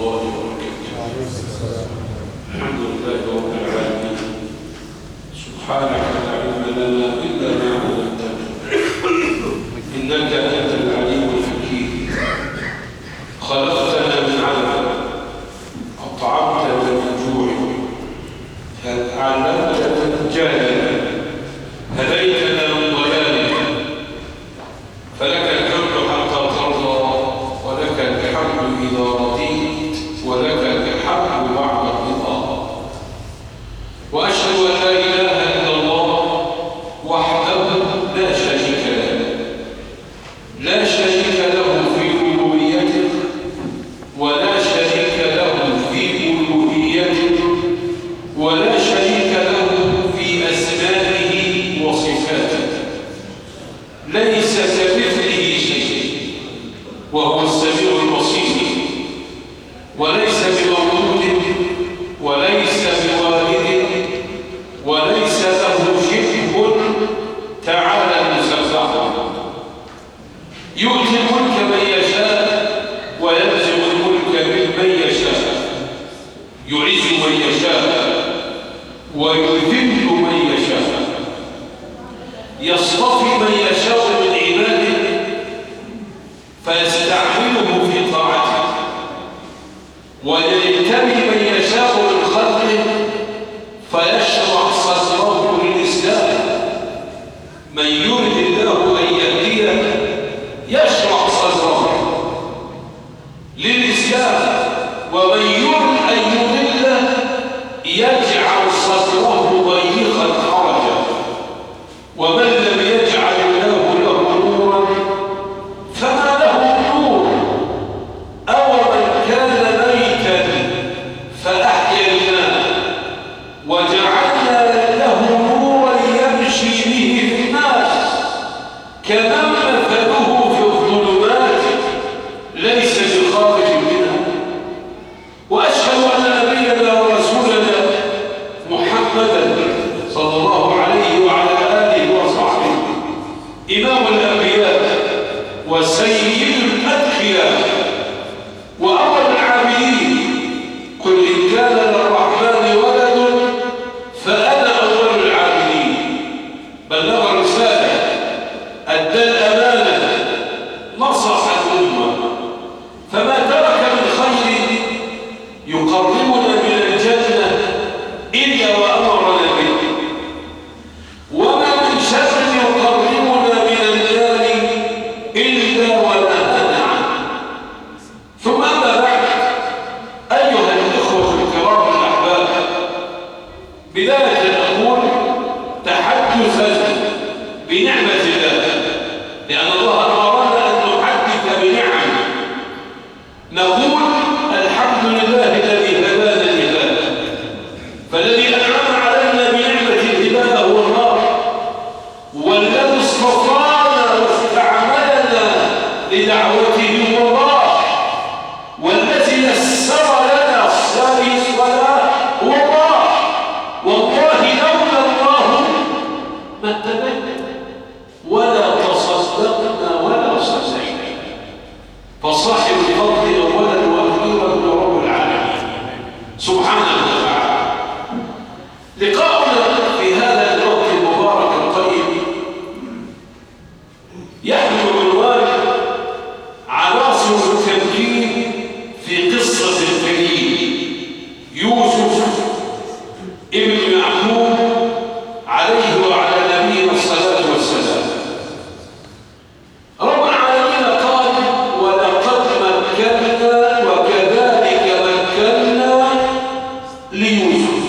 الله وبركاته. الحمد لله رب العالمين. سبحانك لا علم لنا إلا ما علمتنا إنك أنت العليم الحكيم. خلقتنا من علم، أطعمتنا من جوع، علمتنا من جهل، هديتنا من ضلال، فلك الحمد حتى ترضى، ولك الحمد إذا رضيت، ولك الحمد بعد الرضا. وأشهد أن لا إله إلا الله وحده لا شريك له، لا شريك له في ربوبيته، ولا شريك له في ألوهيته، ولا شريك له في أسمائه وصفاته. ليس كمثله شيء وهو السميع البصير، وليس بمولود وليس بوالد وليس له شبه تعالى المسبح. يؤتي الملك من يشاء وينزع الملك ممن يشاء، يعز من يشاء ويذل من يشاء، يصطفي من يشاء من عباده فيستعمله في طاعته، ويجتبي من يشاء من خلقه فيشرح صدره للإسلام. من يرد الله أن يهديه يشرح صدره للإسلام، ومن يرد أن يضله يجعل صدره ضيقا حرجا. ومن لم يجعل الله له نورا فما له نور. أومن كان ميتا فأحييناه وجعلنا له نورا يمشي به في الناس كمن مثله في الظلمات ليس بخارج منها. وأشهد أن نبينا ورسولنا محمدا صلى الله عليه وعلى آله وصحبه إمام الأنبياء وسيد الأتقياء وأول العابدين. قل إن كان للرحمن ولد فأنا أول العابدين. بلغ الرسالة، أدى الأمانة، نصح الأمة، فما ترك من خير يقربنا من الجنة إلا وأمرنا به، وما من شر يقربنا من النار إلا ونهانا عنه. ثم أما بعد، أيها الإخوة الكرام الأحباب، بداية أقول تحدثا بنعمة الله، لأن الله أمرنا أن نحدث بنعمه. نقول الحمد لله الذي هدانا لهذا، فالذي أنعم علينا بنعمة الهداية هو الله، والذي اصطفانا واستعملنا لدعوته هو الله، والذي يسر لنا الصلاة هو الله. والله لولا الله ما اهتدينا ولا تصدقنا ولا صلينا. فصاحب الفضل أولا وأخيرا هو رب العالمين سبحانه وتعالى. لقاؤنا في هذا الوقت المبارك الطيب يحمل عنوان عناصر التمكين في قصة الكريم يوسف ابن يعقوب عليه وعلى نبينا الصلاة والسلام. رب العالمين قال: ولقد مكنا وكذلك مكنا ليوسف.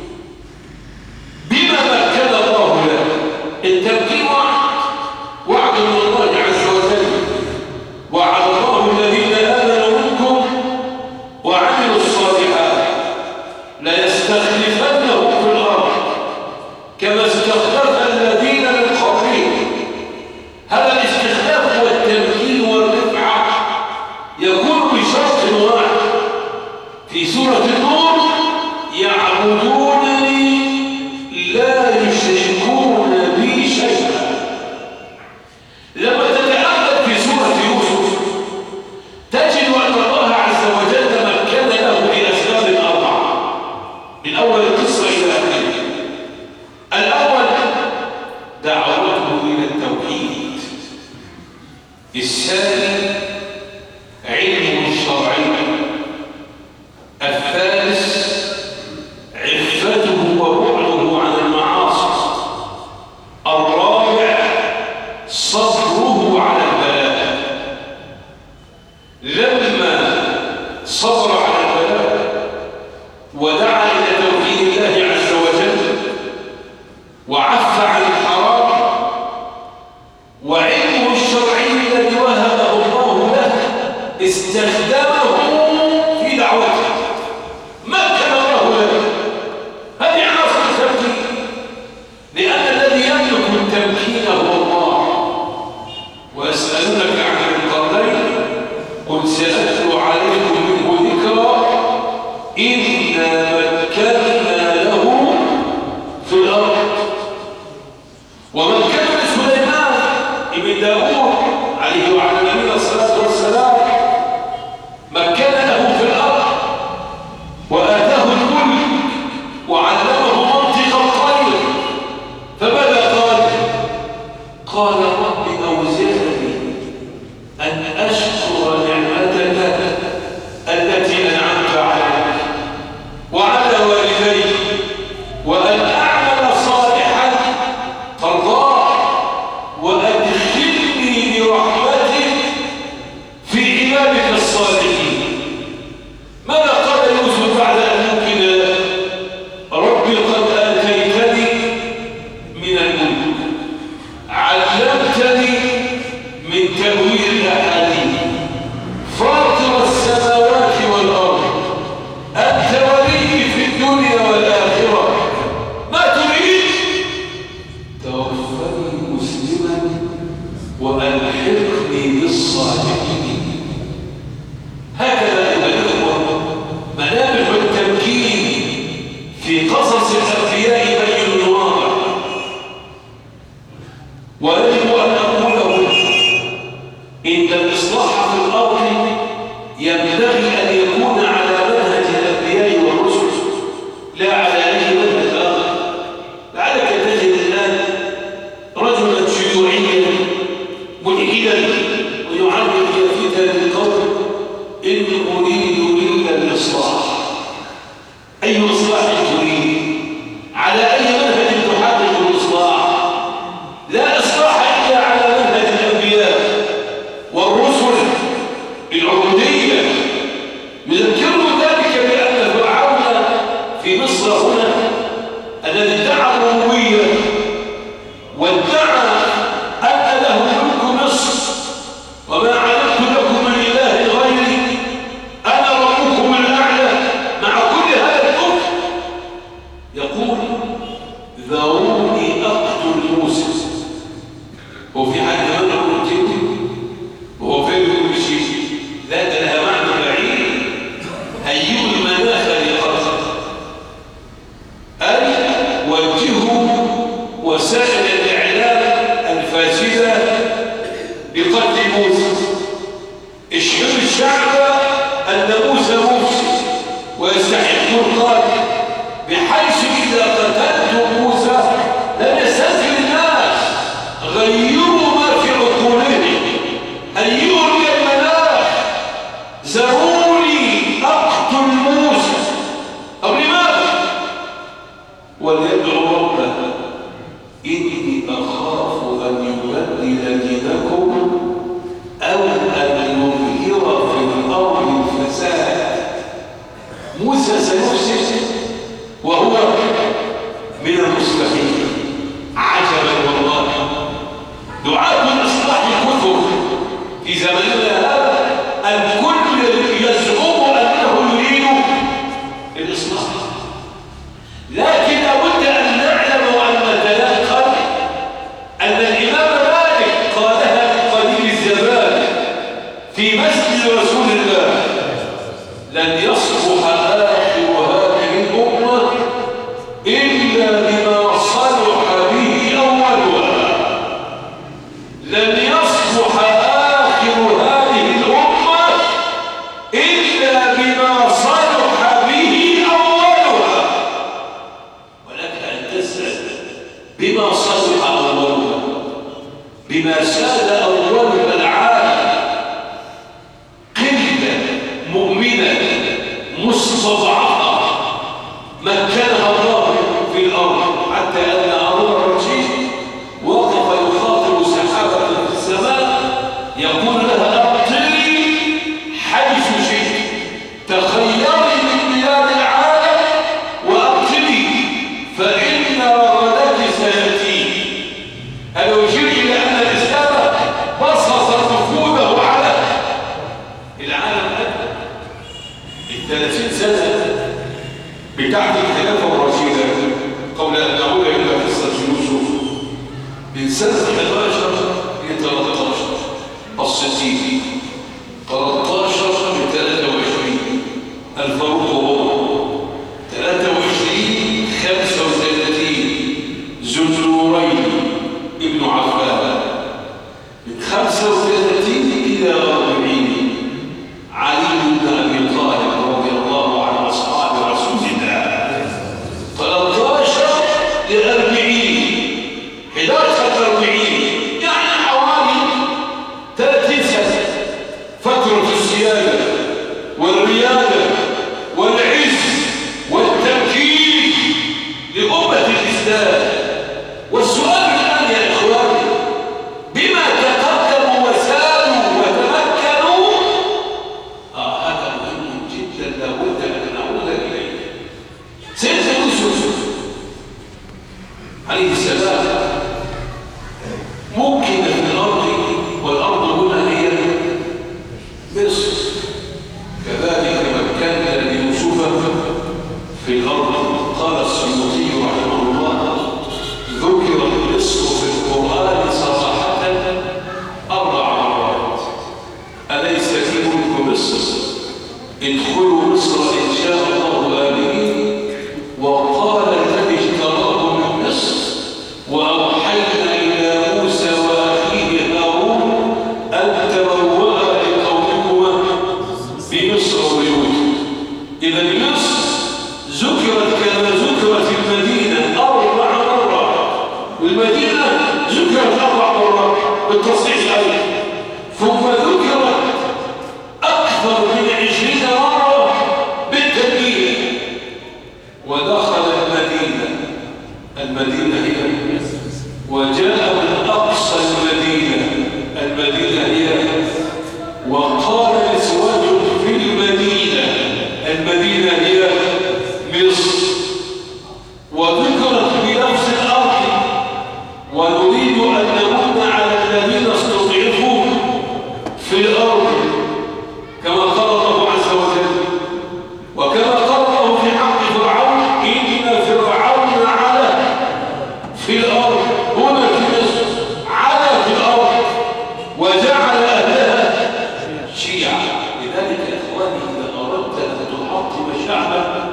بما مكن الله له. التمكين وعد من الله عز وجل. وعد الله الذين آمنوا منكم وعملوا الصالحات ليستخلفنهم في الأرض كما استخلف الذين من قبلهم. هذا الاستخلاف والتمكين والرفعة يكون بشرط واحد في سورة النور: يعبدونني لا يشركون بي شيئا. لما تتأمل في سورة يوسف تجد أن الله عز وجل مكن صبر على البلاء ودعا إلى توحيد الله عز وجل وعف عن الحرام، وعلمه الشرعي الذي وهبه الله له استخدمه في دعوته، مكن الله له. هذه عناصر التمكين، لأن الذي يملك التمكين هو الله. وأسألونك عن القرنين قل سأتلو عليكم منه ذكرا إنا مكنا له في الأرض. ومكنا سليمان ابن داود عليه وعلى نبينا الصلاة والسلام، مكنا له في الأرض وآتاه الملك وعلمه منطق الطير. فماذا قال؟ قال رب أوزعني أن أشكر نعمتك التي أنعمت علي وعلى والدي وأن أعمل صالحا ترضاه وأدخلني برحمتك في عبادك الصالحين. ماذا قال يوسف بعد أن مكن؟ ربي قد آتيتني من الملك، علمتني من تأويل الأحاديث، فاطر السماوات والأرض، أنت ولي في الدنيا والآخرة، ما تريد؟ توفني مسلما وألحقني بالصالحين. هكذا أيها الأخوة ملامح التمكين في قصص الأنبياء بين واضح. ويجب أن أقول إن الإصلاح في الأرض ينبغي أن يكون على منهج الأنبياء والرسل لا على أي منهج آخر. لعلك تجد الآن رجلا شيوعيا ملحدا ويعلم في ذلك القول إن أريد إلا الإصلاح. أي إصلاح تريد؟ على أي منهج تحقق الإصلاح؟ لا إصلاح إلا على منهج الأنبياء والرسل بالعبودية. يذكروا ذلك بأن فرعون في مصر هنا الذي ادعى الربوبية وادعى أن له ملك مصر وما علمت لكم من إله غيري أنا ربكم الأعلى، مع كل هذا الكفر يقول ذروني أقتل موسى. وفي حد منهم قتلت وهو فين كل شيء؟ لا، ده لها معنى بعيد. هيئوا المناخ لقتل، أي وجهوا وسائل الإعلام الفاسدة بقتل موسى. اشهروا الشعب أن موسى مفسد ويستحق القتل، بحيث إذا قتلتم موسى لم يستنزل الناس، غيروا ما في عقولهم، هيئوا لي المناخ، زروني أقتل موسى. أو لماذا؟ وليدعو ربه إني أخاف أن يبدل دينكم أو أن يظهر في الأرض الفساد. موسى سيفسد وهو من المصلحين. عجبا والله، دعاة الإصلاح كثر في زمننا هذا، الكل يزعم أنه يريد الإصلاح، لكن لابد أن نعلم وأن نتيقن أن الإمام مالك قالها في قديم الزمان في مسجد رسول الله: لن يصلح آخر هذه الأمة إلا بما صلح به أولها. لن يصلح آخر هذه الأمة إلا بما صلح به أولها. ولك أن تسأل بما صلح أولها، بما ساد أولها العالم، قلة مؤمنة مستضعفة مكنها الله في الأرض، حتى أن هارون الرشيد وقف يخاطب سحابة في السماء يقول لها: أبطلي حيث شئت 30 سنة بتاعت الخلافة الرشيدة قبل أن نعود إلى قصة يوسف من سنة 11 ل 13 الصديق 13 ل 23 الفاروق عمر 23 35 ذو النورين ابن عفان من 35 إلى 40 علي بن أبي طالب رضي الله عن أصحاب رسول الله 13 ل 40 11 ل 40 يعني حوالي 30 سنة فترة السيادة والريادة والعز والتمكين لأمة الإسلام. والسؤال الآن يا إخواني بما تقدموا وسالوا وتمكنوا هذا مهم جدا لابد أن نعود إليه. سيدنا يوسف عليه السلام ممكن في الأرض والأرض هنا هي مصر كذلك مكنا ليوسف في الأرض. قال السيوطي رحمه الله ذكر مصر في القرآن صراحة 4 مرات. أليس في ملك مصر ادخلوا مصر إن شاء الله آمنين وقال الذي اشتراه من مصر وأوحينا إلى موسى وأخيه هارون أن تبوأ لقومكما بمصر بيوتا. إذا مصر ذكرت كما ذكرت المدينة 4 مرات والمدينة ذكرت 4 مرات بالتصحيح أيضا ثم ذكرت أكثر من 20 مرة بالتنبيه. ودخل المدينة هي وجاء من أقصى المدينة هي وقال نسوة في المدينة هي مصر. وذكرت بنفس الأرض ونريد أن نمن على الذين استضعفوا في الأرض كما قال الله عز وجل وكما قال الله في حق فرعون إن فرعون علا في الأرض. هنا في مصر علا في الأرض وجعل أهلها شيعا. لذلك يا إخواني إذا أردت أن تحطم شعبا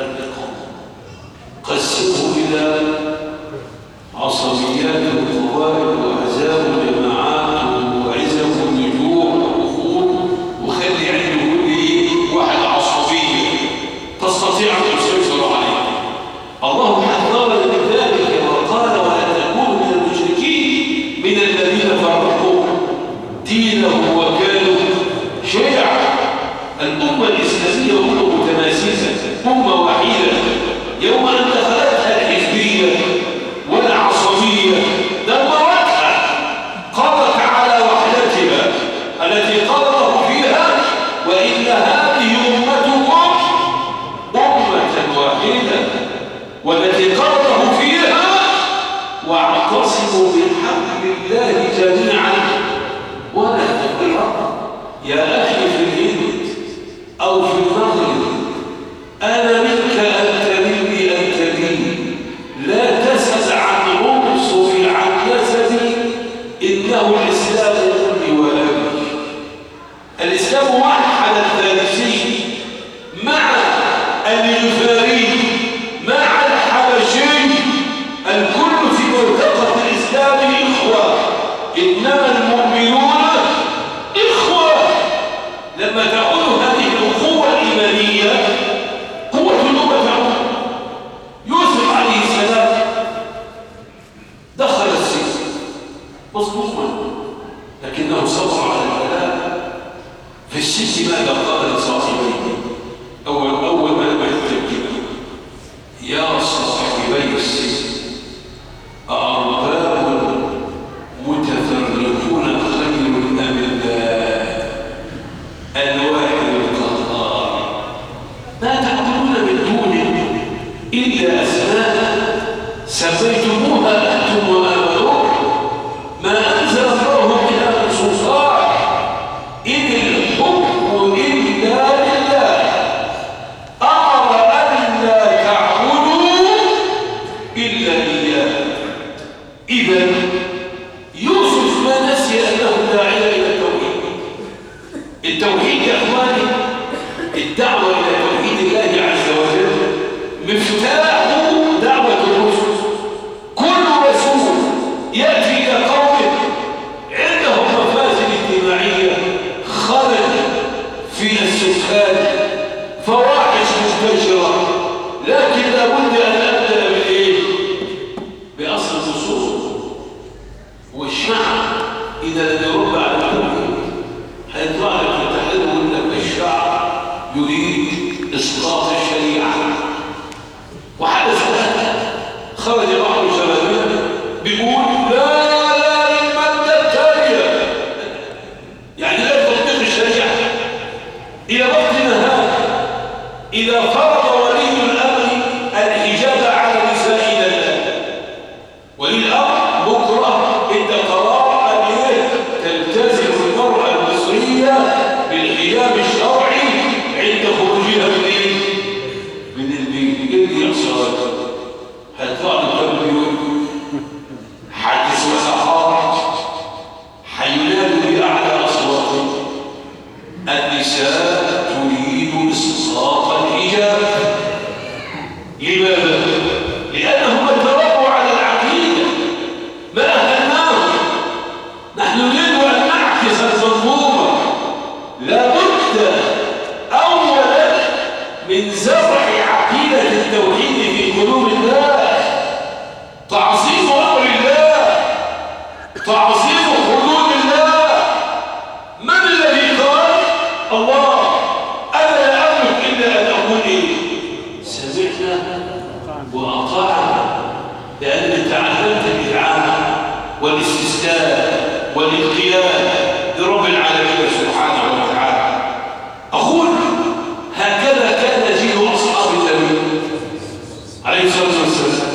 قسمه إلى عصبيات وطوائف وأحزاب وجماعات وعزم ونجوع وأخوض وخلي عنده كل واحد عصبية تستطيع أن تسيطر عليه. الله حذر من ذلك وقال ولا تكونوا من المشركين من الذين فرقوا دينهم وكانوا شيعا. الأمة الإسلامية أمة متماسكة أمة وحيدة. يوم أن دخلتها الحزبية والعصبية دمرتها قضت على وحدتها التي قال الله فيها وإن هذه أمتكم أمة واحدة والتي قال الله فيها واعتصموا بحبل الله جميعا ولا تفرقوا. يا أخي في الهند أو في المغرب أنا منك أنت مني أنت لي لا تسأل عن عنصري عن نسبي إنه الإسلام أمي وأبي. الإسلام وحد الفارسي مع اليفاري مع الحبشي الكل في منطقة الإسلام إخوة إنما المؤمنون إخوة. لما تعود هذه الأخوة الإيمانية قوة الأمة تعود. يوسف عليه السلام دخل السجن مظلوما لكنه صبر على البلاء. في السجن ماذا قال لصاحبيه؟ أول ما لم يترك يا صاحبي السجن أأرباب متفرقون خير أم الله الواحد القهار ما تعبدون من دونه إلا أسماء سميتموها أنتم وآباؤكم ما أنزل الله بها من سلطان إن الحكم إلا لله مفتاح دعوة الرسل. كل رسول يأتي إلى قومه عندهم مفاسد اجتماعية، خلل في السكان، فواحش منتشرة، لكن لابد أن أبدأ بالإيه؟ بأصل الأصول. والشعب إذا لم يربى على التوحيد هيطلع لك التحرير ويقول لك الشعب يريد إسقاط الشريعة. وحدث هذا، خرج بعض شبابنا بيقول لا للمادة التالية، يعني لا تطبيق الشريعة. إلى وقتنا هذا إذا فرض ولي الأمر الحجاب على نسائنا الآن، ولي الأمر بكرة ادى قرار أن تلتزم المرأة المصرية بالحجاب الشرعي عند خروجها من البيت. ايه اللي يحصل؟ هيطلع لك البيوت حدث وسحار حينادوا بأعلى أصواتهم النساء تريد إسقاط الحجاب. لماذا؟ لأنهم اتربوا على العقيدة، ما أهلناهم. نحن نريد أن نعكس المنظومة. لابد أولا من زرع عقيدة التوحيد في قلوب الناس، تعظيم أمر الله، تعظيم حدود الله. من الذي قال؟ الله. أنا لا أملك إلا أن أقول إيه؟ سمعنا وأطعنا، لأنني تعلمت الإذعان والاستسلام والانقياد لرب العالمين سبحانه وتعالى. أقول هكذا كان جيل أصحاب النبي عليه الصلاة والسلام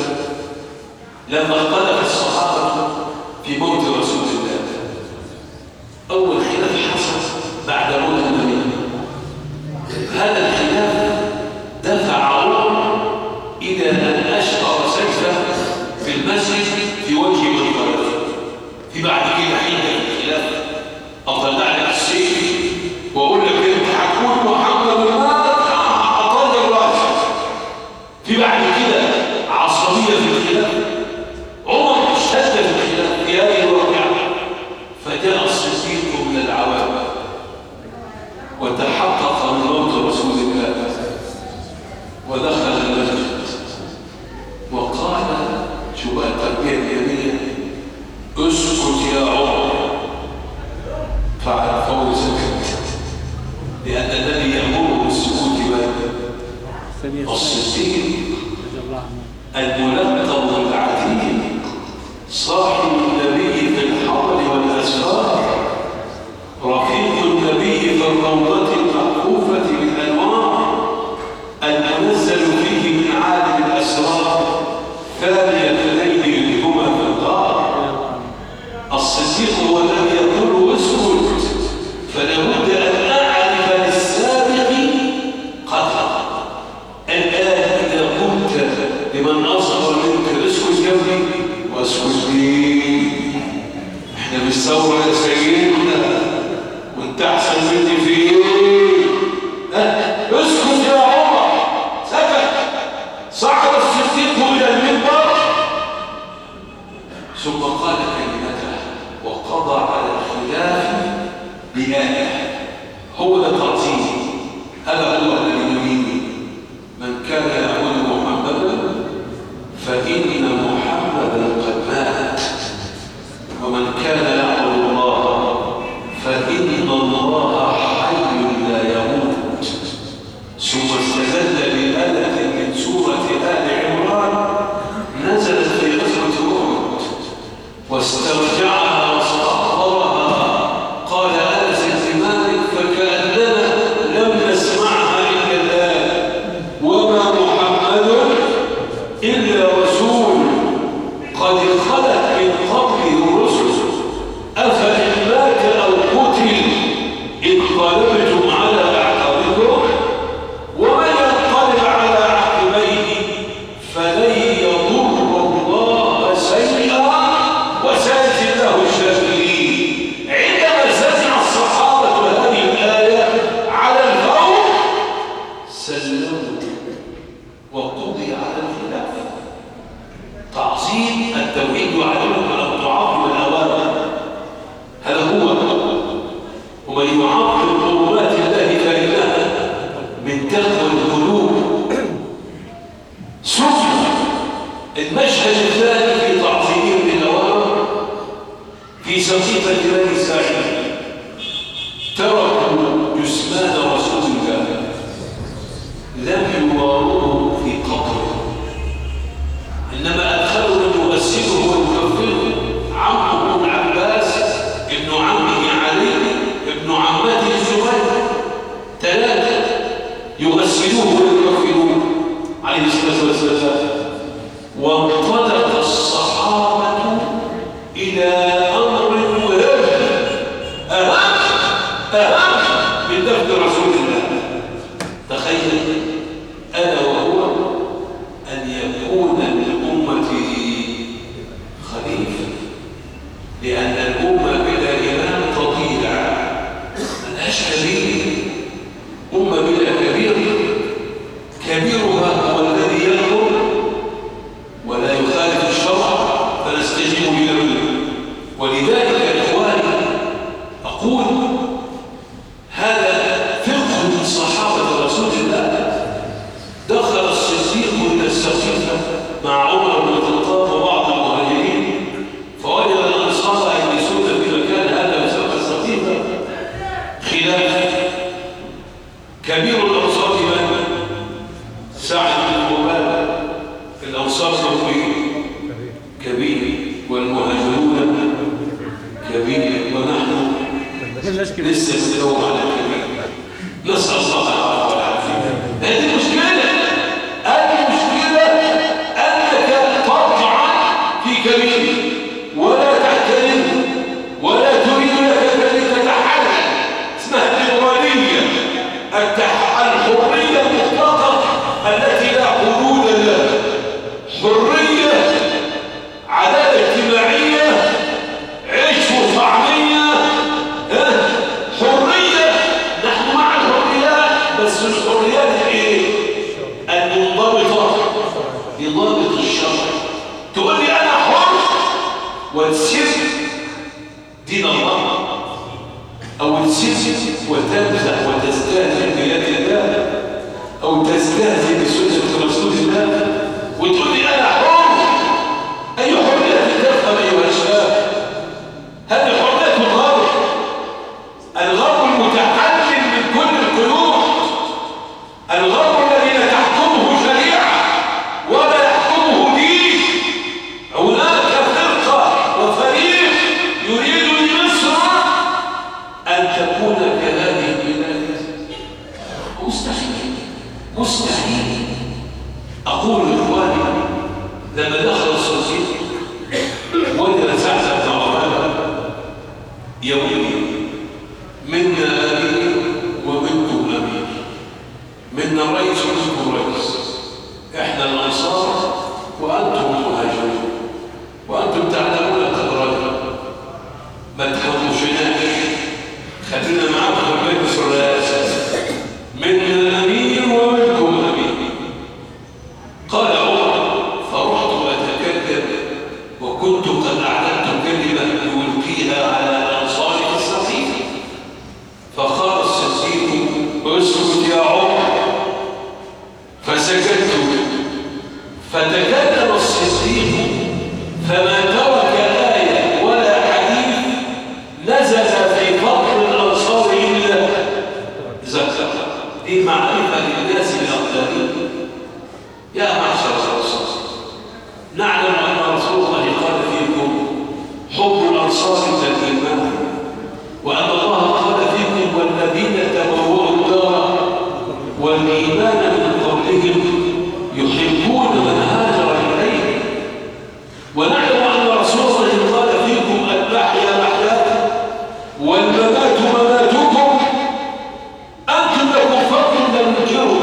لما اختلف الصحابة في موت رسول الله. أول خلاف حصل بعد موت النبي. هذا الخلاف دفع عمر إلى أن أشقر سيفه في المسجد في وجه من خلفه. في بعد كده حين الخلاف أطلع لك السيف وأقول لك أنت هتكون محمد مات أطل الرأس. في بعد كده عصبية في الخلاف، عمر اشتد في الخلاف في هذه الواقعة، فجاء الصديق من العوام وتحقق من موت رسول الله ودخل المسجد وقال شو بقى التربية اليمينية؟ اسكت يا عمر. فهو سكت لأن الذي يأمره بالسكوت الصديق الملقب بالعتيق صاحب النبي في الحضر والأسفار، رفيق النبي في الروضة المحفوفة بالأنوار، المنزل فيه من عالم الأسرار، ثاني اثنين يلهما في الدار. الصديق هو الذي يقول اسكت، فلابد أن أعرف للسابق قدره. الآن إذا قلت لمن أصغر منك اسكت جنبي واسكت لي، احنا مش ثورة يا سيدنا وانت أحسن مني في ايه؟ اسكت يا عمر. سكت. صعد الصديق إلى المنبر ثم قال كلمته وقضى على الخلاف بآية. هو ده التعظيم، هذا هو الذي نريده. من كان يعبد محمدا فإن محمدا قد مات، ومن كان يعبد الله فإن الله حي لا يموت. ثم استدل بآية من سورة آل عمران نزلت في غزوة أحد واسترجعها واستحضرها. قال أنس بن مالك فكأننا لم نسمعها إلا الآن، وما محمد إلا رسول قد خلت من قبله الرسل أفإن مات أو قتل انقلبتم على أعقابكم ومن ينقلب على عقبيه فلن يضر الله شيئا وسيجزي الله الشاكرين. عندما سمع الصحابة هذه الآية على الفور سلموا وقضي على الخلاف. تعظيم التوحيد يعلمك أن تعظم الأوامر، هذا هو. ومن يعظم حرمات الله فإنها من تقوى القلوب. ثم المشهد الثاني في تعظيم الأوامر في سقيفة بني ساعد، تركوا جثمان رسول الله لم يواروه في قبره، إنما أدخلوا من يغسله ويكفره عمه ابن عباس، ابن عمه علي، ابن عمته الزبير، ثلاثة يغسلوه ويكفروه عليه الصلاة والسلام. وانطلق الصحابة إلى أمر مهم أهم من دفن رسول الله. تخيل أنا وهو أن يكون للأمة خليفة، لأن الأمة بلا إمام تضيع، ملهاش كبير. أمة بلا كبير، كبيرها هو الذي يأمر ولا يخالف الشرع فنستجيب له. ولذلك يا إخواني أقول هذا فقه من صحابة رسول الله. دخل الصديق إلى السقيفة مع عمر بن الخطاب وبعض المهاجرين، فوجد الأنصار يجلسون في مكان هذا يسمى السقيفة خلاف. كبير الأنصار من؟ سعد بن عبادة. الأنصار كبير والمهاجرون كبير، ونحن لسه ندور على الكبير. نسأل الله العافية والعافية. هذه المشكلة أنك تطعن في كبير ولا تحترمه ولا تريد لك أن تتحلل. اسمها الليبرالية، الحرية المطلقة التي لا حدود لها، حرية، عدالة اجتماعية، عيش وطعمية، حرية. نحن مع الحريات، بس الحريات المنضبطة بضابط الشرع. تقول لي أنا حر وتسيب دين الله، أو تسيب وتمزح وتستهزئ بيد الله، أو تستهزئ بسنة رسول الله وتقول لي أنا حر. أي حرية تفهم أيها الشباب؟ هذه حرية الغرب، الغرب المتحلل من كل القيود، الغرب الذي لا تحكمه شريعة ولا يحكمه دين. هناك فرقة وفريق يريد لمصر أن تكون كهذه البلاد. مستحيل مستحيل. أقول إخواني لما دخل الصديق وجد سعد بن عبادة يومي منا أمير ومنكم أمير، منا رئيس ومنكم رئيس، إحنا الأنصار وأنتم المهاجرون، وأنتم تعلمون قدرنا، ما تخافوشناش، خلينا معاكم بين الرئاسة، منا أمير ومنكم أمير. قال عمر فرحت أتكلم وكنت قد أعلنت كلمة يلقيها على الأنصار في السقيفة، فقال الصديق اسكت يا عمر، فسكت. فتكلم الصديق فما ترك آية ولا حديث نزل في فضل الأنصار إلا ذكر. دي معرفة للناس الأقدارين. يا معشر الأنصار، نعلم أن رسول الله قال فيكم حب الأنصار الإيمان، وأن الله قال فيكم والذين تبوأوا الدار والإيمان من قبلهم يحبون من هاجر إليه. ونعلم أن رسول الله قال فيكم المحيا محياكم والممات مماتكم، أنتم لكم فضل لا ننكره.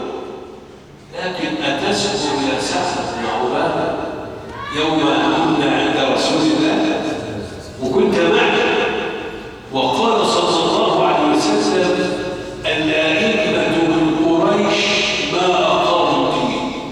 لكن أتذكر يا سعد بن عبادة يوم أن كنا عند رسول الله وكنت معنا، وقال صلى الله عليه وسلم الأئمة من قريش ما أقاموا الدين.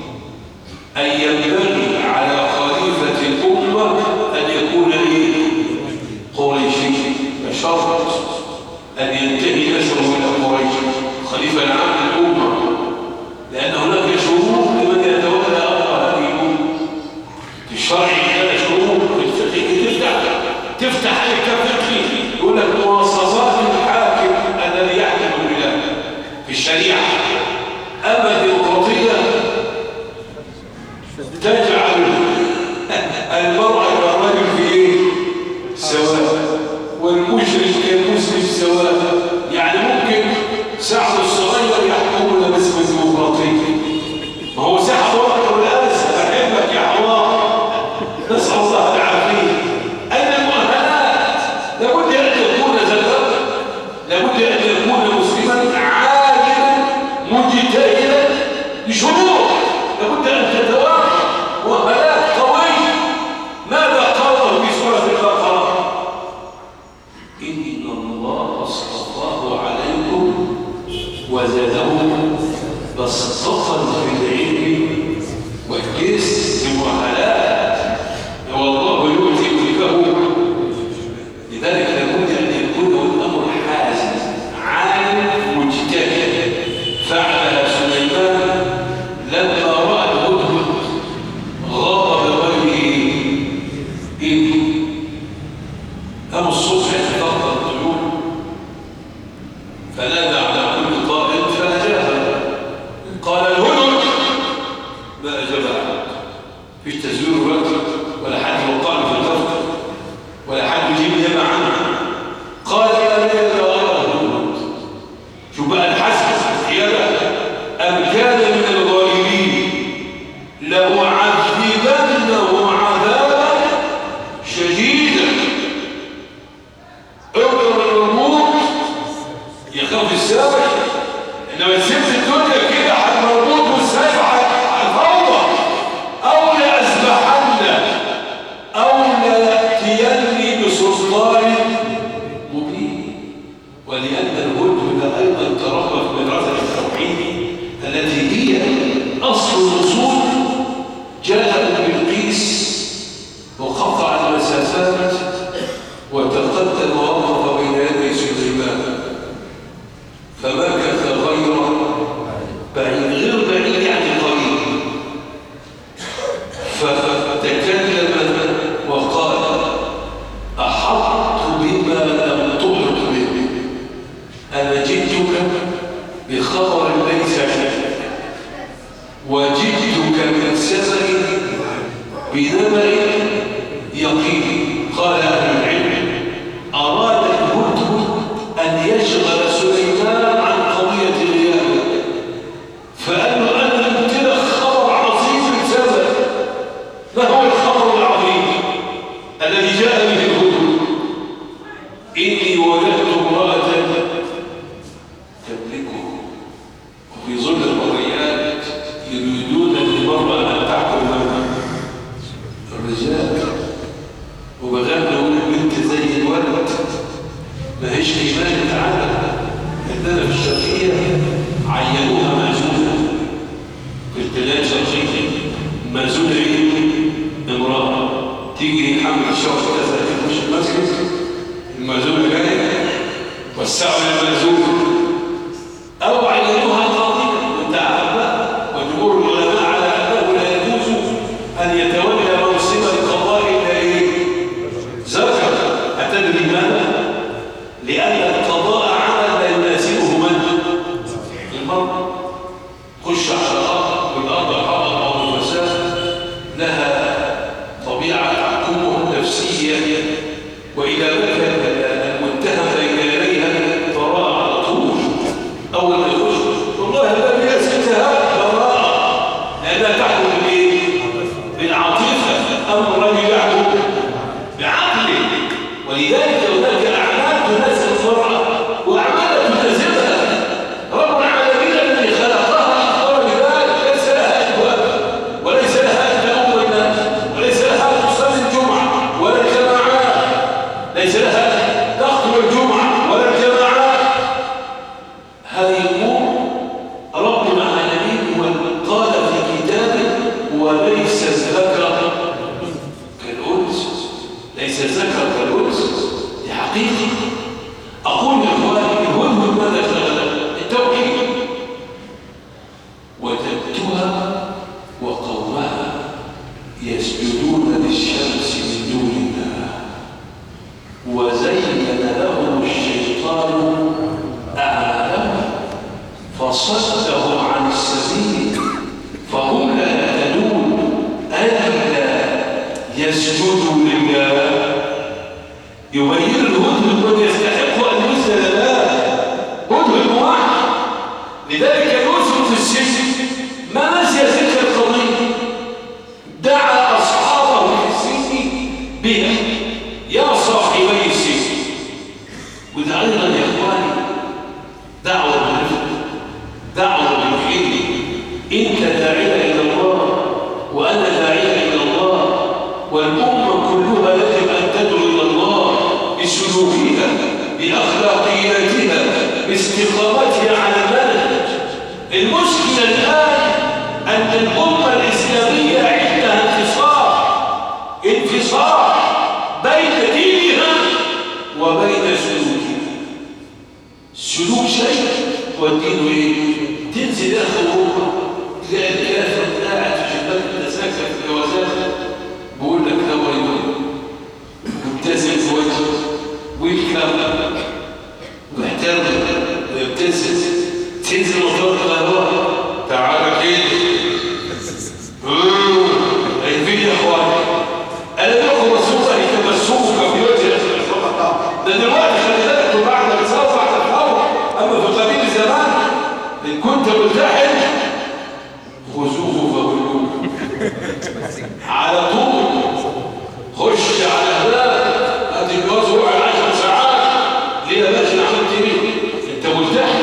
بشروط لابد أن تتوافر وبلاغ قوي. ماذا قاله في سورة البقرة؟ إن الله اصطفاه عليكم وزاده بسطة في العلم والجسم وعلاء والله يؤتي ملكه. لذلك لابد أن يكون الأمر حازم عالم مجتهد. فعل سليمان لما رأى الهدهد غاب بوجهه إذ قام الصبح يتفقد الطيور فنادى على كل طائر فأجابه. قال الهدهد ما أجاب أحد. فيش تزوير وقت ولا حد يوقعني في الأرض ولا حد يجيب يما عنه. قال يا ليت غير الهدهد. شو بقى الحسن حيالة أم كان من الغالبين لأعذبنه عذابا شديدا. اقدر الموت يخاف السابق، انما تسيب الدنيا كده هالمربوط والسيف هالفوضى. او لأذبحن او ليأتيني بسلطان مبين. ولأن الهدهد أيضا تربى في مدرسة التوحيد التي هي أصل الأصول. جاء بالقيس وقطع المسافات وتقدم ووقف بين يدي سليمان فمكث غير بعيد يعني قريب. فتكلم وقال أحط بما لم تحط به. أنا جئتك بخبر ليس لك وجئتك من سبأ بنبأ يقين. قال أهل العلم أراد الهدهد أن يشغل سليمان عن قضية غيابه فقال له أنا جبت لك خبر عظيم من سبأ. ما هو الخبر العظيم الذي جاء به الهدهد؟ إني وجدت امرأة تملكه وفي ظل الحريات يريدون للمرأة أن تحكم الرجال وبغنوا البنت زي الولد ما هيش إيمان تعالى. عندنا في الشرقية عينوها مأزونة في البلاد الشرقية. مأزونة إيه؟ امرأة تيجي حمل الشخص كذا تخش المسجد المأزونة جاية والساعة المأزونة أو عينوها قاضية. وانت عارف بقى وجمهور العلماء على أنه لا يجوز أن يتولى منصب القضاء إلا إيه؟ ذكر. أتدري ماذا؟ لأن القضاء عمل لا يناسبه من؟ المرء. خش على الأرض والأرض الحرب أو المساء لها طبيعة تحكمها النفسية. وإذا بكى المتهم بين يديها براءة على طول. أول ما يخش والله الذي يسكتها براءة لأنها تحكم بإيه؟ بالعاطفة. أمر الرجل يحكم بعقله. ولذلك هناك أعمال تناسب المرأة وأعمال تناسبها. رب العالمين الذي خلقها أخبر بذلك ليس لها أبواب وليس لها أن تؤم الناس وليس لها أن تصلي الجمعة ولا الجماعات. ليس لها أن تخطب الجمعة ولا الجماعات. هذه الأمور رب العالمين قال في كتابه وليس الذكر كالأنثى. ليس الذكر كالأنثى. دي حقيقة. أقول يا إخواني الهدهد ماذا فعل؟ التوحيد. وجدتها وقومها يسجدون للشمس من دون الله وزين لهم الشيطان أعمالهم فصدهم عن السبيل فهم لا يهتدون ألا يسجدوا لله. يبين الهدهد من يستحق أن يسجد له. هدهد واحد. لذلك يوسف في السجن ما نسي تلك القضية. دعا أصحابه في السجن بها يا صاحبي السجن. وده أيضا يا إخواني دعوة بالرفق، دعوة بالخير، انت داعية الى الله وانا داعية الى الله، والامة كلها يجب ان تدعو الى الله بسلوكها باخلاقياتها باستقامتها على المنهج. المشكلة الان ان الامة الاسلامية عندها انفصال بين دينها وبين سلوكها. السلوك شيء والدين ايه؟ تنزل يا اخي اوروبا تلاقي الكافر قاعد في شباك التذاكر في الجوازات بيقول لك ده ويقول مبتسم في وجهه ويتكلم ويحترم ويبتسم. تنزل مطار القاهره تعالى كده عارفين يا اخوان انا لكم رسول الله تمسكك بوجه ده دلوقتي خلي بالك بعد ما تصفح تتحول. اما في قديم زمان ان كنت ملتحد خذوه فغلوه على طول خش على هذا هتتجوزوا على 10 ساعات. ليه يا باشا عملت ايه؟ انت ملتحد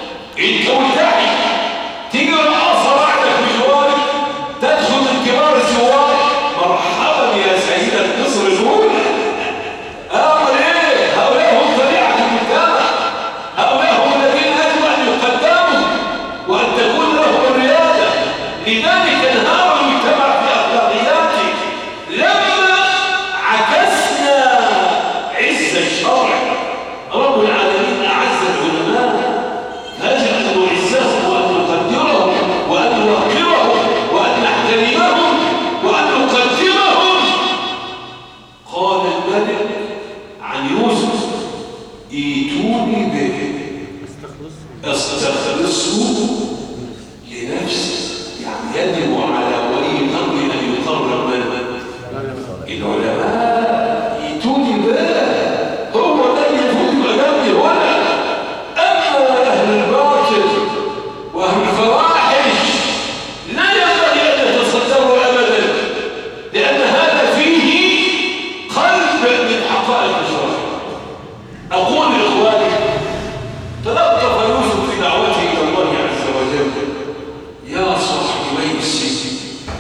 تيجي رقاصه بعدك بجوارك تدخل من كبار الزوار مرحبا يا سيدة مصر الاولى. امر ايه؟ هؤلاء هم طبيعه المجتمع، هؤلاء هم الذين يجب ان يقدموا وان تكون لهم الرياده. لذلك انهار المجتمع في اخلاقياته لما عكسنا عز الشرع. رب العالمين اعز العلماء فيجب ان نعزهم وان نقدرهم وان نوقرهم وان نحترمهم وان نقدمهم. قال الملك عن يوسف ائتوني به استخلصه لنفسي، يعني يجب على ولي الامر ان يقرر من العلماء. ائتوني به هو ده يفوت امامي هنا. اما اهل الباطل واهل الفواحش لا ينبغي ان يتصدروا ابدا، لان هذا فيه قلب من حقائق الشرع. اقول لاخواني تلطف يوسف في دعوته الى الله عز وجل. يا صاحبي السجن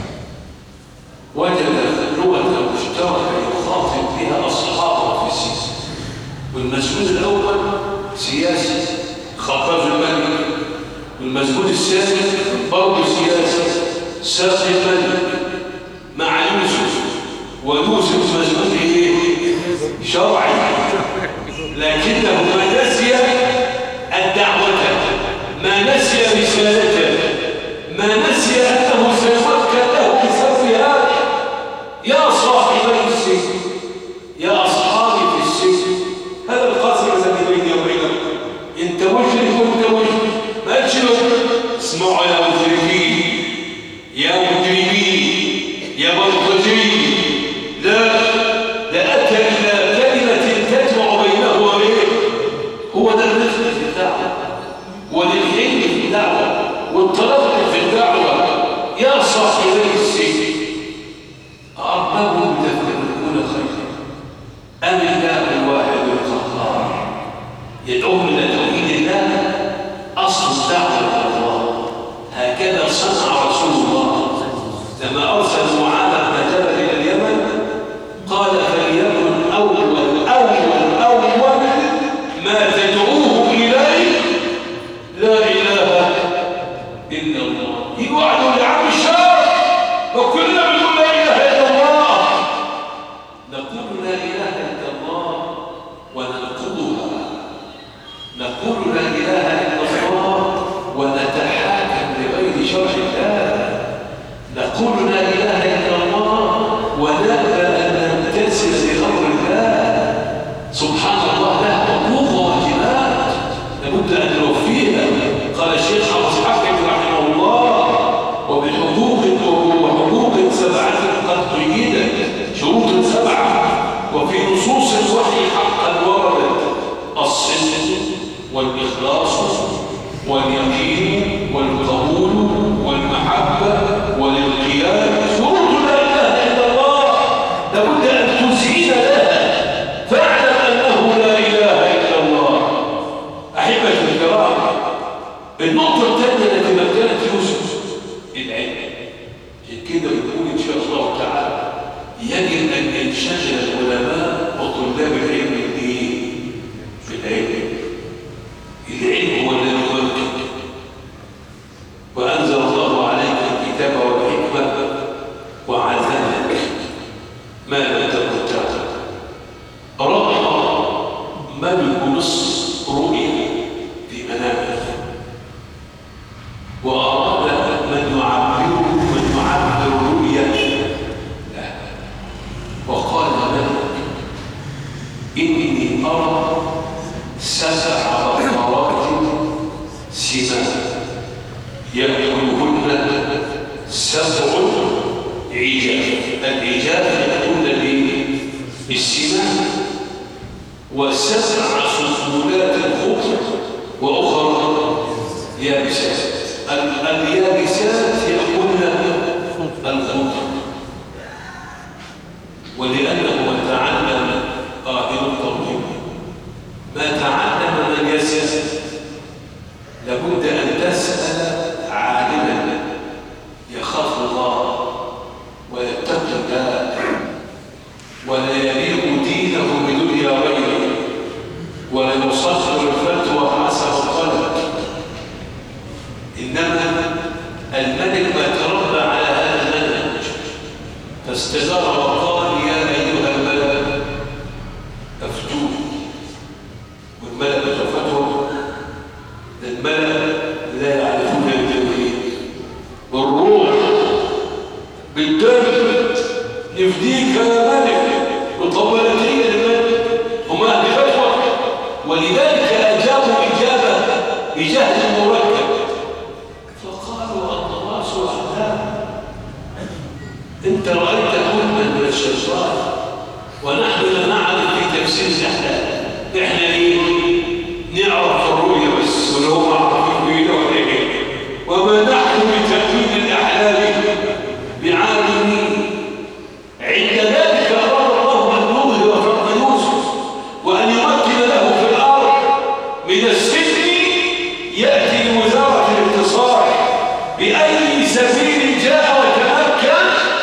وجد لغه مشتركه يخاطب بها اصحابه في السجن. والمسؤول الاول سياسي خطاب الملك، والمسؤول الثاني برضه سياسي ساقي الملك مع يوسف. ويوسف مسؤول ايه؟ شرعي، لكنه ما نسي الدعوة، ما نسي رسالته، ما نسي انه سيمكن له بسبب هذا. يا صاحبي السجن، يا اصحابي في السجن، هذا القصر الذي بيني وبينكم. انت مشرك وانت مشرك، ما قالش له اسمعوا يا مشركين يا مجرمين يا بلطجين، لا، لأتى إلى كلمة تجمع بينه وبينه. هو ده الرزق في الدعوة والإلحاد في الدعوة والتردد في الدعوة. يا صاحبي السجن أرباب تفكرون خيرا أم الله الواحد القهار يدعوهم إلى توحيد الله أصل الدعوة إلى الله. هكذا صنع رسول الله لما أرسل معاذ بن جبل إلى اليمن. قال فليكن أول ما تدعوه إليه لا إله إلا الله. يوعدوا لعم الشام وكلنا بنقول لا إله إلا الله. نقول لا إله إلا الله وننقضها، نقول لا إله إلا الله ونتحاكم لغير شرع الله، نقول لا إله إلا الله ونأبى أن نمتثل لأمر الله. سبحان الله، له حقوق وواجبات لابد أن نوفيها. قال الشيخ أبو إسحاق رحمه الله يجب أن ينشغل العلماء وطلاب العلم في العلم. العلم هو الذي يمكن. وأنزل الله عليك الكتاب والحكمة وعلمك ما لم تكن تعلم. رأى ملك مصر رؤيا في منامه وأراد من يعبر الرؤيا له، وقال ملك إني أرى 7 بقرات سمان يأكلهن 7 عجاف. العجاف يأكلن بالسمان، و7 سنبلات خضر وأخرى يابسات. اليابسات يأكلن الخضر. ولأنه من تعلم ما تعلم من يسأل، لابد أن تسأل عالما يخاف الله ويتقي الله ولا يبيع دينه بدنيا غيره ولا يصدر الفتوى حسب الطلب. إنما الملك ما تربى على هذا المنهج فاستدار وقال يا أيها الملك أفتوني. والملك فتوى، الملك لا يعرفون التوحيد والروح بالدم يفديك يا ملك وطولتين الملك هم أهل فتوى، ولذلك أجابوا إجابة بجهل مركب فقالوا الضواس أحلام. أنت رأيت كلمة من الشيطان ونحن لا نعرف في تفسير الأحلام. إحنا نعرف الرؤيا بس ولو ما عرفوا بينا ولا إيه، وما نحن بتأويل الأحلام بعالمين. عند ذلك أراد الله أن يظهر فضل يوسف وأن يمكن له في الأرض من السجن، يأتي لوزارة الاقتصاد بأي سبيل جاء وتمكن.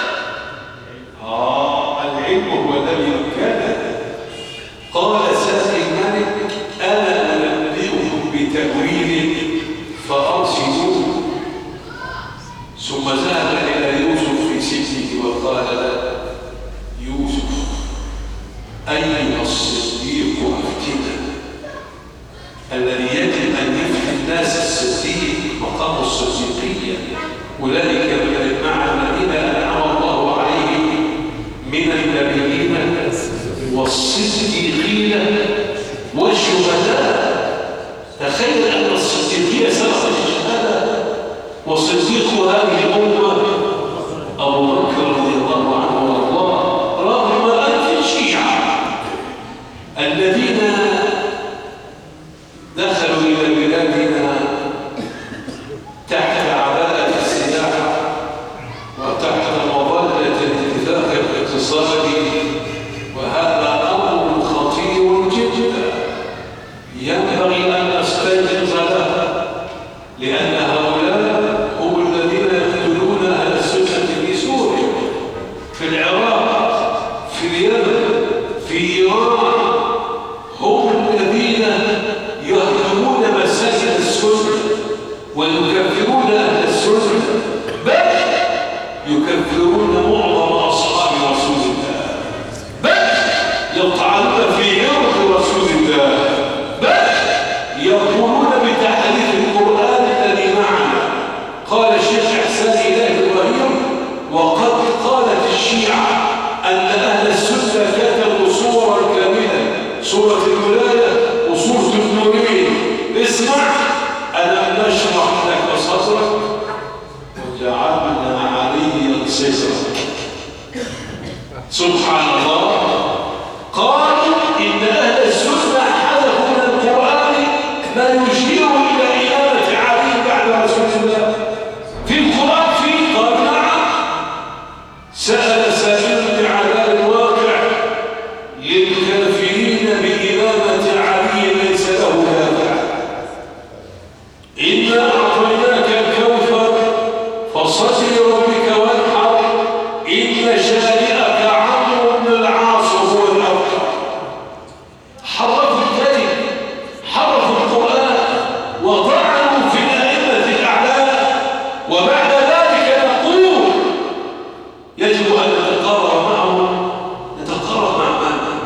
العلم هو الذي مكنه. قال سيدي الملك أنا أنبئكم بتأويل فأرسلوه. ثم ذهب إلى يوسف في سجنه وقال له يوسف أيها الصديق أفتنا. الذي يجب أن يفتي الناس الصديق مقام الصديقية. أولئك مع الذين أنعم الله عليهم من النبيين والصديقين والشهداء. تخيل أن الصديقية سبقت الشهادة، وصديق هذه الأمة أبو بكر رضي الله عنه وارضاه، رغم أنف الشيعة الذين دخلوا إلى بلادنا تحت عباءة السلاح وتحت مظلة الاتفاق الاقتصادي. وهذا أمر خطير جدا ينبغي أن نستيقظ له، لأن هؤلاء هم الذين يقتلون أهل السنة في سوريا، في العراق، في اليمن، في إيران. هم الذين يهدمون مساجد السنة ويكفرون أهل السنة، بل يكفرون معظم أصحاب رسول الله، بل يطعنون في عرض رسول الله، بل يقولون بتحريف القرآن الذي معنا. قال الشيخ إحسان إله إبراهيم وقد قالت الشيعة أن أهل السنة كتبوا صورا كاملة، سورة الولاية وسورة النورين. اسمع، ألم نشرح لك صدرك وجعلنا عليا صدرك. سبحان الله. قالوا إن أهل السنة حذفوا من القرآن ما يشير إلى إمامة علي بعد رسول الله. في القرآن فيه قال نعم. سأل سائل بعذاب الواقع للكافرين بإمامة علي ليس له دافع. إنا أعطيناك الكوثر يجب أن نتقرب معه. نتقرب مع من؟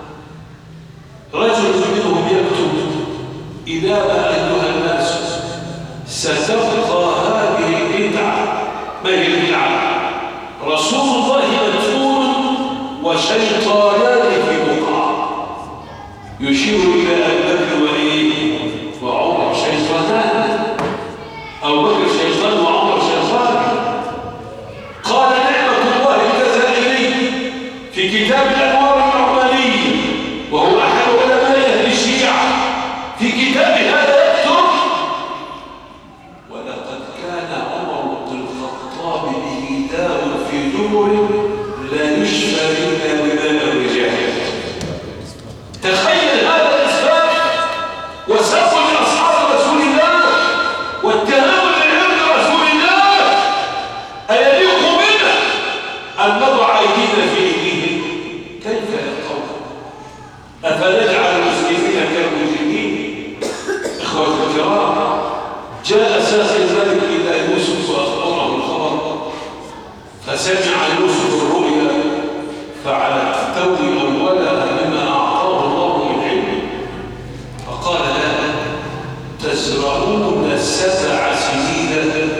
رجل منهم يكتب: إذا ما أيها الناس ستبقى هذه البدعة. ما هي البدعة؟ رسول الله مدفون وشيطانان في بقعة. يشير إلى أبي بكر وعمر شيطانان. أبو بكر شيطان وعمر شيطان. قال نعمة الله الجزائري في كتاب الأنوار النعماني، وهو أحد علماء أهل الشيعة، في كتاب هذا يكتب: ولقد كان عمر بن الخطاب به داء في دبر لا يشفى إلا بماء الرجال. تخيل هذا الإسلام وسب لأصحاب رسول الله واتهام لعلم رسول الله. أيليق بنا أن نضع أيدينا في أيديهم؟ كيف يلقون؟ أفنجعل المسلمين كالمجرمين؟ إخوة الكرام، جاء ساخي الملك إلى يوسف وأخبره الخبر، فسمع يوسف الرؤيا فعلى التو أولها بما أعطاه الله من علم، فقال: لا تزرعون 7 سنين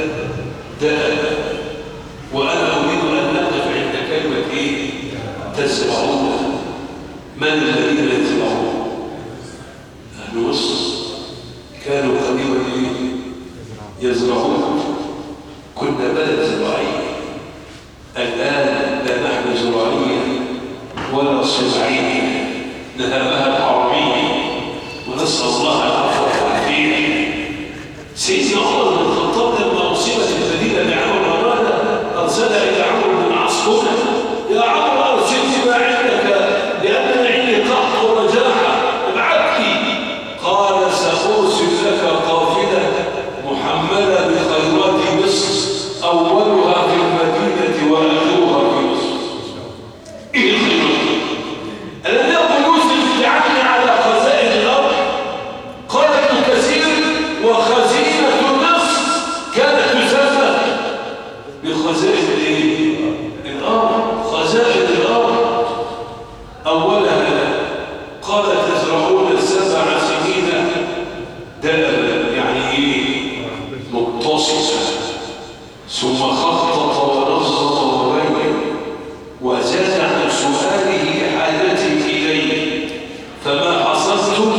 دأبا. وأنا أريد أن نقف عند كلمة تزرعون. من الذين يزرعون؟ أهل مصر كانوا قديما يزرعون. كنا بلد زراعية. الآن لا نحن زراعية ولا صناعية، نهبها العربية، ونسأل الله العفو والعافية. سيدنا عمر بن الخطاب لما أصيبت المدينة بعمر أمانة أرسل إلى عمرو بن العاص: يا عمرو أرسلت ما عندك لأن عندي قحط ورجاحة، ابعث لي. قال: سأرسل لك قافلة محملة بخيرات مصر، أولها في المدينة وآخرها في مصر. إيه الخيرات؟ ألم يقل يوسف: اجعلني على خزائن الأرض؟ قال ابن كثير: وخزينة مصر كانت تسمى بخزائن الأرض. خزائن الأرض أولها قال: تزرعون 7 سنين دأبا، يعني مقتصصة. ثم خطط ونظم وبين، وزاد عن سؤاله حاجته إليه: فما حصدتم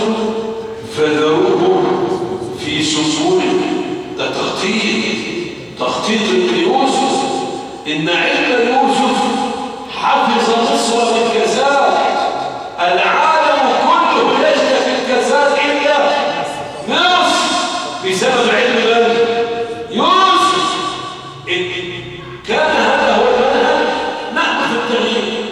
فذروه في سنبله. ده تخطيط ليوسف. إن علم يوسف حفظ مصر من كساد. العالم كله يشتكي الكساد إلا مصر بسبب علم يوسف. إن كان هذا هو المنهج نحن في التغيير.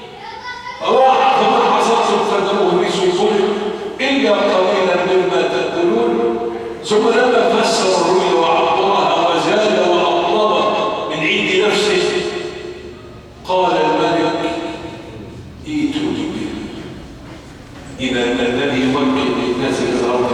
فما حصدتم فذروه في سنبله إلا قليلا مما تأكلون. ثم لما فسر الرؤيا وعبرها وزاد وأطلب من عند نفسه، قال الملك: ائتوني به. إذا الذي يمكن للناس في الأرض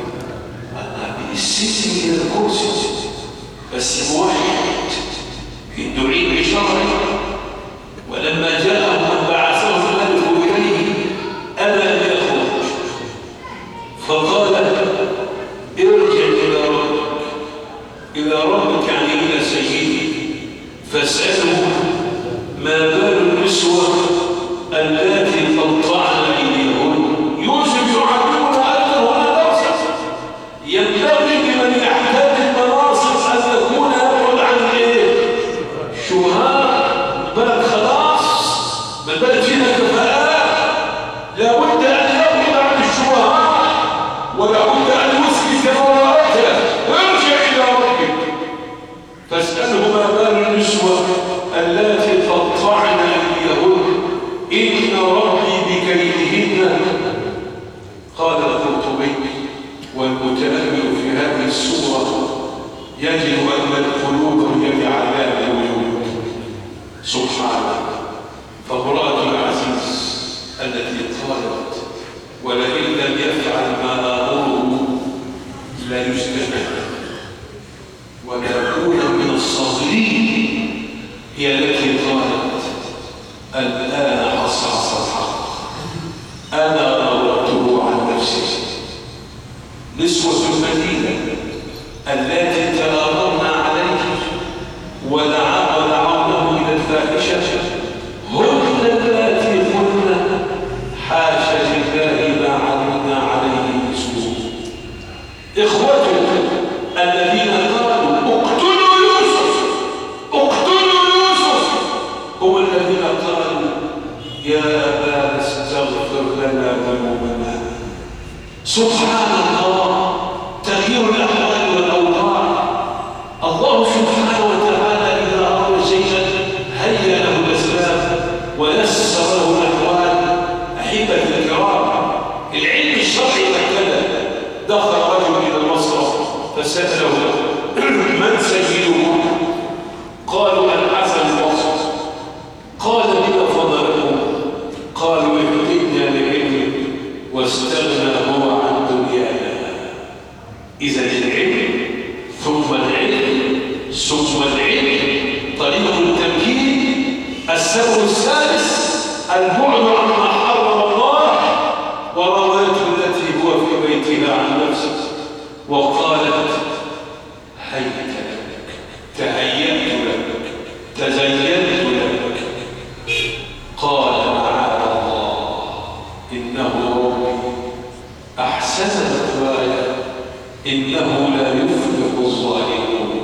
بالسجن إلى الكرسي، بس موحد الدعي بشرعه. ولما جاءه من بعثه الملك إليه أبى أن يخرج، فقال: ارجع إلى ربك يعني إلى سيدي، فاسأله ما بال النسوة التي تطعن إليهن. يوسف يعلمنا أنه هنا درسا. ينبغي لمن يحتاج المناصب أن يكون يبعد عن شهاء البلد. خلاص البلد فيها كفاءات، لابد أن يبعد عن الشبهات، ولابد أن يسلك مراته. ارجع إلى ربك فاسأله ما بال النسوة التي تطعن إليهن إن ربي بكيدهن. قال القرطبي: والمتأمل في هذه السورة يجد أن القلوب هي بعذاب الوجود. سبحانه. فامرأة العزيز هي التي قالت الآن حصحص الحق أنا راودته عن نفسي. نسوة المدينة التي تآمرن عليه ودعونه إلى الفاحشة هن اللاتي قلن حاشا لله ما علمنا عليه سوء. إخوته الذين قالوا اقتلوا يوسف هم الذين قالوا يا أبانا استغفر لنا ذنوبنا. سبحان الله، تغيير الأحوال والأوضاع. الله سبحانه وتعالى إذا أراد شيئا هيأ له الأسباب ويسر له الأحوال. أحبة الكرام، العلم الشرعي هكذا. دخل رجل إلى المصرف فسأله من سيده؟ قالوا الحسن البصري. قال بما فضلكم؟ قالوا اهتدنا لعلم واستغنى هو عن دنيانا. إذا العلم ثم العلم ثم العلم طريق التمكين. السبب السادس البعد عما حرم الله وراودته التي هو في بيتها عن نفسه وقالت هيت لك، تهيأت لك، تزينت لك. قال معاذ الله إنه ربي أحسن مثواي إنه لا يفلح الظالمون.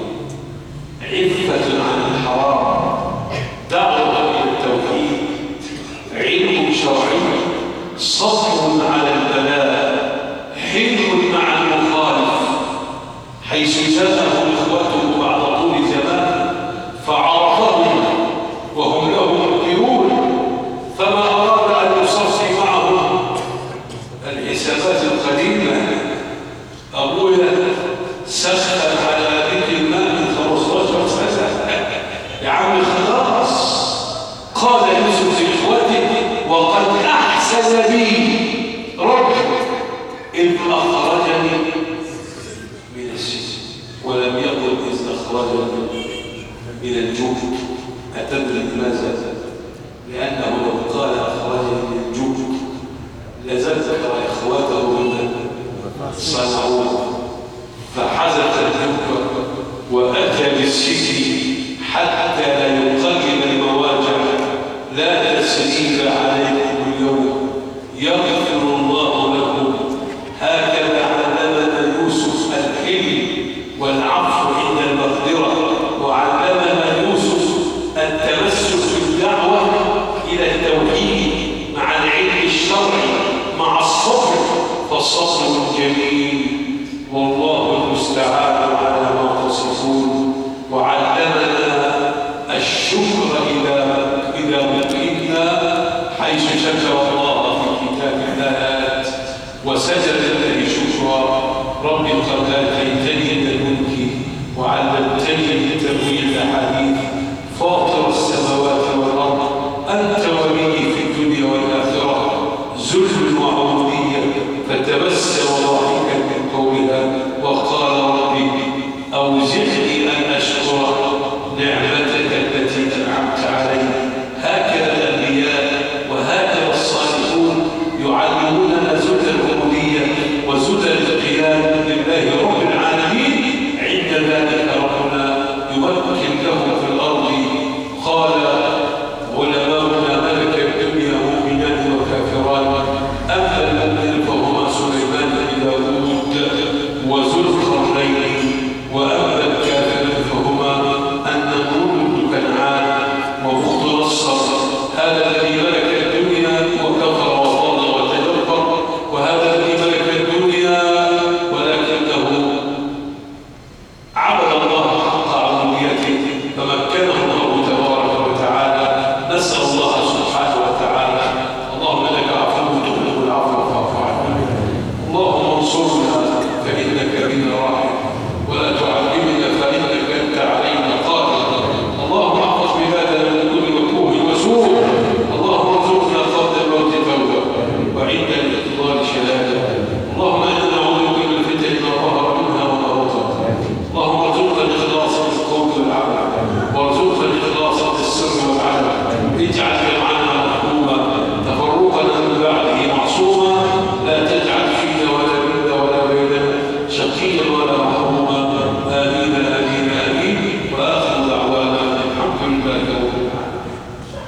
عفة عن الحرام، دعوة إلى التوحيد، علم شرعي، صبر على البلاء، حلم مع المخالف. حيث جاءه إخوته بعد طول زمان فعرفهم وهم له منكرون، فما أراد أن يصفي معهم الحسابات القديمة. أبويا سخن على ذكر الماء من 15 سنة، يا عم خلاص. قال يوسف لإخوته وقد أحسن بي ربي إذ أخرجني من السجن ولم يقل إذ أخرجني من الجوع. أتدري لماذا؟ لأنه لو قال أخرجني من الجوع لذكر إخوته ممن صنعوه فحذف الجوع وأتى بالسجن